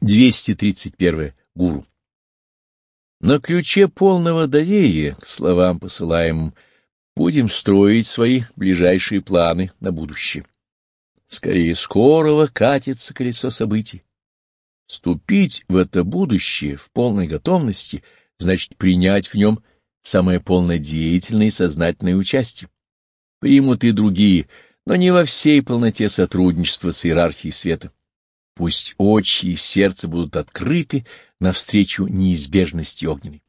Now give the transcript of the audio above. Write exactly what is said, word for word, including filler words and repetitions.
двести тридцать первое. Гуру. На ключе полного доверия к словам посылаемым будем строить свои ближайшие планы на будущее. Скорее скорого катится колесо событий. Вступить в это будущее в полной готовности значит принять в нем самое полное деятельное и сознательное участие. Примут и другие, но не во всей полноте сотрудничества с иерархией света. Пусть очи и сердце будут открыты навстречу неизбежности огненной.